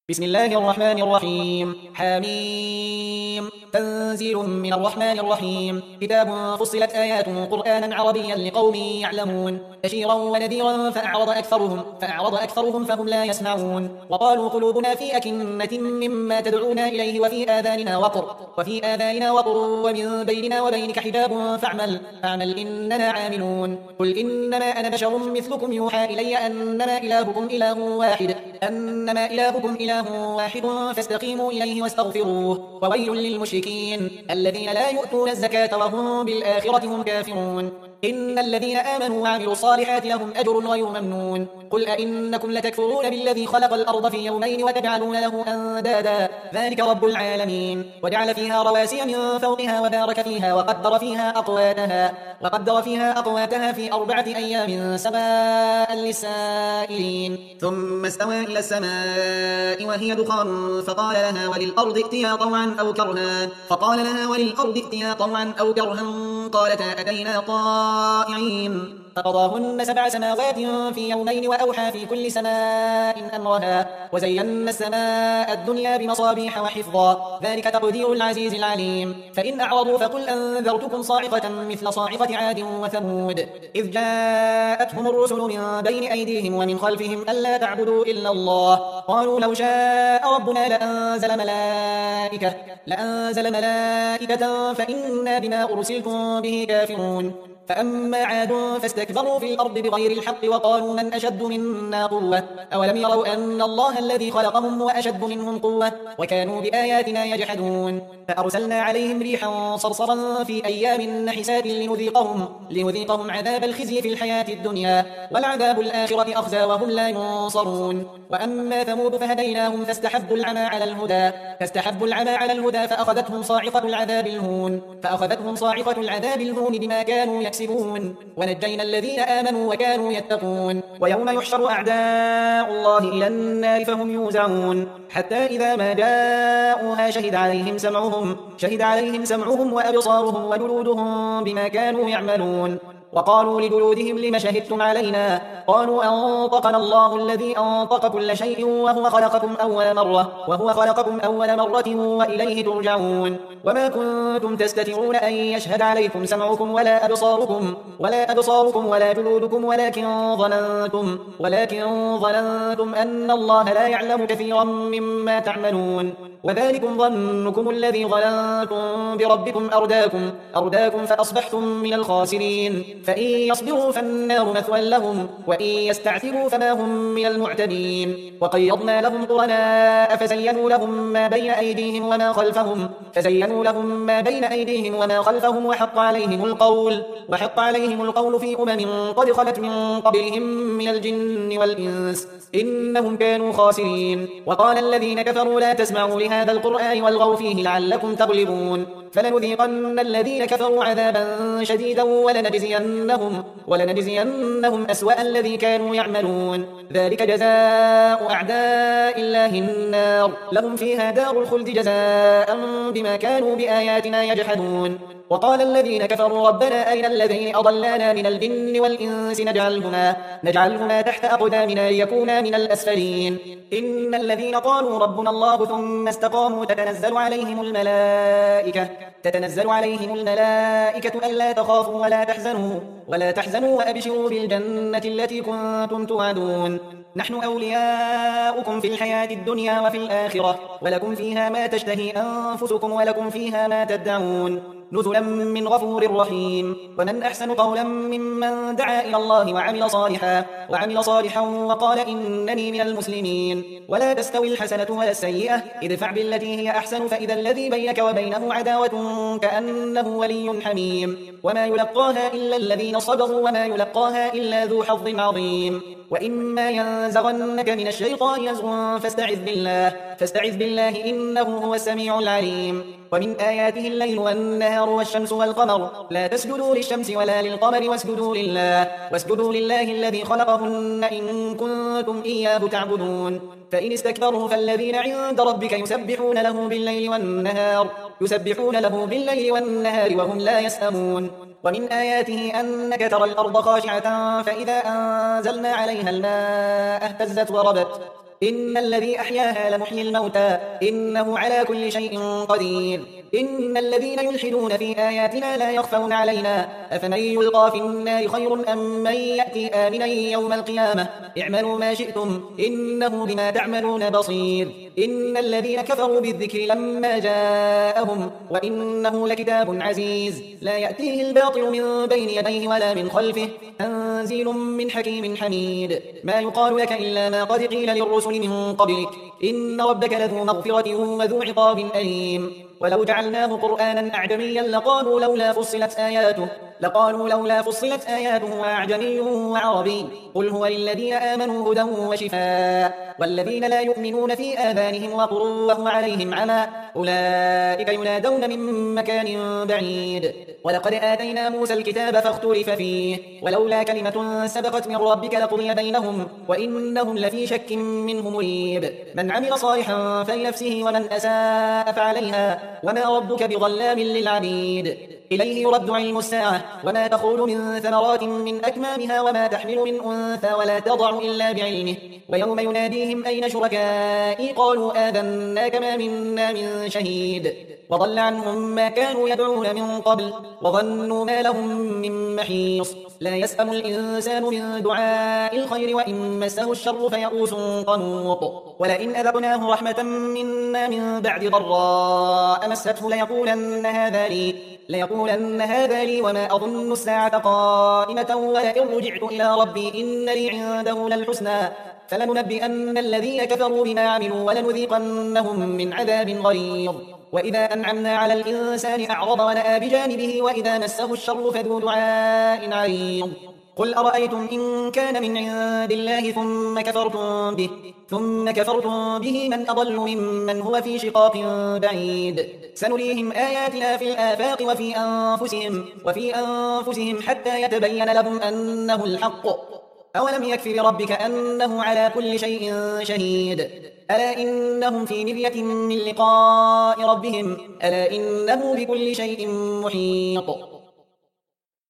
بسم الله الرحمن الرحيم حميم تنزيل من الرحمن الرحيم كتاب فصلت آياته قرآنا عربيا لقوم يعلمون بشيرا ونذيرا فأعرض أكثرهم فهم لا يسمعون وقالوا قلوبنا في أكنة مما تدعونا إليه وفي آذاننا وقر ومن بيننا وبينك حجاب فاعمل إننا عاملون قل إنما أنا بشر مثلكم يوحى إلي أنما إلهكم إله واحد فاستقيموا إليه واستغفروه وويل للمشركين الذين لا يؤتون الزكاة وهم بالآخرة هم كافرون إن الذين آمنوا وعملوا الصالحات لهم أجر غير ممنون قل أئنكم لتكفرون بالذي خلق الأرض في يومين وتجعلون له أندادا ذلك رب العالمين وجعل فيها رواسي من فوقها وبارك فيها وقدر فيها أقواتها في 4 أيام سواء للسائلين ثم استوى إلى السماء وهي دخان فقال لها وللأرض ائتيا طوعا أو كرها قالتا أتينا طائعين فقضاهن 7 سماوات في يومين وأوحى في كل سماء أمرها وزينا السماء الدنيا بمصابيح وحفظا ذلك تقدير العزيز العليم فإن أعرضوا فقل أنذرتكم صاعقة مثل صاعقة عاد وثمود إذ جاءتهم الرسل من بين أيديهم ومن خلفهم ألا تعبدوا إلا الله قالوا لو شاء ربنا لأنزل ملائكة فإنا بما أرسلتم به كافرون فأما عاد فاستكبروا في الأرض بغير الحق وقالوا من أشد منا قوة أولم يروا أن الله الذي خلقهم وأشد منهم قوة وكانوا بآياتنا يجحدون فأرسلنا عليهم ريحا صرصرا في أيام نحسات لنذيقهم عذاب الخزي في الحياة الدنيا والعذاب الآخرة أخزى وهم لا ينصرون وأما ثمود فهديناهم فاستحبوا العمى على الهدى فأخذتهم صاعقة العذاب الهون بما كانوا يكسبون ونجينا الذين آمنوا وكانوا يتقون ويوم يحشر أعداء الله إلى النار فهم يوزعون حتى إذا ما جاءوها شهد عليهم سمعهم وأبصارهم وجلودهم بما كانوا يعملون وقالوا لجلودهم لم شهدتم علينا قالوا أنطقنا الله الذي أنطق كل شيء وهو خلقكم أول مرة وإليه ترجعون وما كنتم تستترون أن يشهد عليكم سمعكم ولا أبصاركم ولا جلودكم ولكن ظننتم أن الله لا يعلم كثيرا مما تعملون وذلكم ظنكم الذي ظننتم بربكم أرداكم فأصبحتم من الخاسرين فإن يصبروا فالنار مثوى لهم وإن يستعتبوا فما هم من المعتدين وقيضنا لهم قرناء فزينوا لهم ما بين أيديهم وما خلفهم وحق عليهم القول في قد خلت من قبلهم من الجن والإنس إنهم كانوا خاسرين وقال الذين كفروا لا تسمعوا لهذا القرآن والغوا فيه لعلكم تغلبون فلنذيقن الذين كفروا عذابا شديدا ولنجزينهم أسوأ الذي كانوا يعملون ذلك جزاء أعداء الله النار لهم فيها دار الخلد جزاء بما كانوا بآياتنا يجحدون وقال الذين كفروا ربنا أين الذين أضلانا من الجن والإنس نجعلهما تحت أقدامنا ليكونا من الأسفلين إن الذين قالوا ربنا الله ثم استقاموا تتنزل عليهم الملائكة ألا تخافوا ولا تحزنوا وأبشروا بالجنة التي كنتم توعدون نحن أولياؤكم في الحياة الدنيا وفي الآخرة ولكم فيها ما تشتهي أنفسكم ولكم فيها ما تدعون نزلا من غفور رحيم ومن أحسن قولا ممن دعا إلى الله وعمل صالحا وقال إنني من المسلمين ولا تستوي الحسنة ولا السيئة ادفع بالتي هي أحسن فإذا الذي بينك وبينه عداوة كأنه ولي حميم وما يلقاها إلا الذين صبروا وما يلقاها إلا ذو حظ عظيم وإما ينزغنك من الشيطان نزغ فاستعذ بالله إنه هو السميع العليم ومن آياته الليل والنهار والشمس والقمر لا تسجدوا للشمس ولا للقمر واسجدوا لله الذي خلقهن إن كنتم إياه تعبدون فإن استكبروا فالذين عند ربك يسبحون له بالليل والنهار وهم لا يسأمون ومن آياته أنك ترى الأرض خاشعة فإذا أنزلنا عليها الماء اهتزت وربت إن الذي أحياها لمحيي الموتى إنه على كل شيء قدير. إن الذين يلحدون في آياتنا لا يخفون علينا أفمن يلقى في النار خير أم من يأتي آمنا يوم القيامة اعملوا ما شئتم إنه بما تعملون بصير. إن الذين كفروا بالذكر لما جاءهم وإنه لكتاب عزيز لا يأتيه الباطل من بين يديه ولا من خلفه تنزيل من حكيم حميد. ما يقال لك إلا ما قد قيل للرسل من قبلك إن ربك لذو مغفرة وذو عقاب أليم. ولو جعلناه قرآنا أعجميا لقالوا لولا فصلت آياته أعجمي وعربي قل هو للذين آمنوا هدى وشفاء والذين لا يؤمنون في آذانهم وقر وهو عليهم عمى أولئك ينادون من مكان بعيد. ولقد آتينا موسى الكتاب فاختلف فيه ولولا كلمة سبقت من ربك لقضي بينهم وإنهم لفي شك منه مريب. من عمل صالحا فلنفسه ومن أساء فعليها وما ربك بظلام للعبيد. إليه يرد علم الساعة وما تخرج من ثمرات من أكمامها وما تحمل من أنثى ولا تضع إلا بعلمه ويوم يناديهم أين شركائي قالوا آذناك ما منا من شهيد وضل عنهم ما كانوا يدعون من قبل وظنوا ما لهم من محيص. لا يسأم الإنسان من دعاء الخير وإن مسه الشر فيئوس قنوط. ولئن أذقناه رحمة منا من بعد ضراء مسته ليقولن هذا لي وما أظن الساعة قائمة ولئن رجعت إلى ربي إن لي عنده للحسنى فلننبئن الذين كفروا بما عملوا ولنذيقنهم من عذاب غليظ. وإذا أنعمنا على الإنسان أعرض ونأى بجانبه وإذا مسه الشر فذو دعاء عريض. قل أرأيتم إن كان من عند الله ثم كفرتم به من أضل ممن هو في شقاق بعيد. سنريهم آياتنا في الآفاق وفي أنفسهم حتى يتبين لهم أنه الحق. أولم يكف بربك أنه على كل شيء شهيد. ألا إنهم في مرية من لقاء ربهم ألا إنه بكل شيء محيط.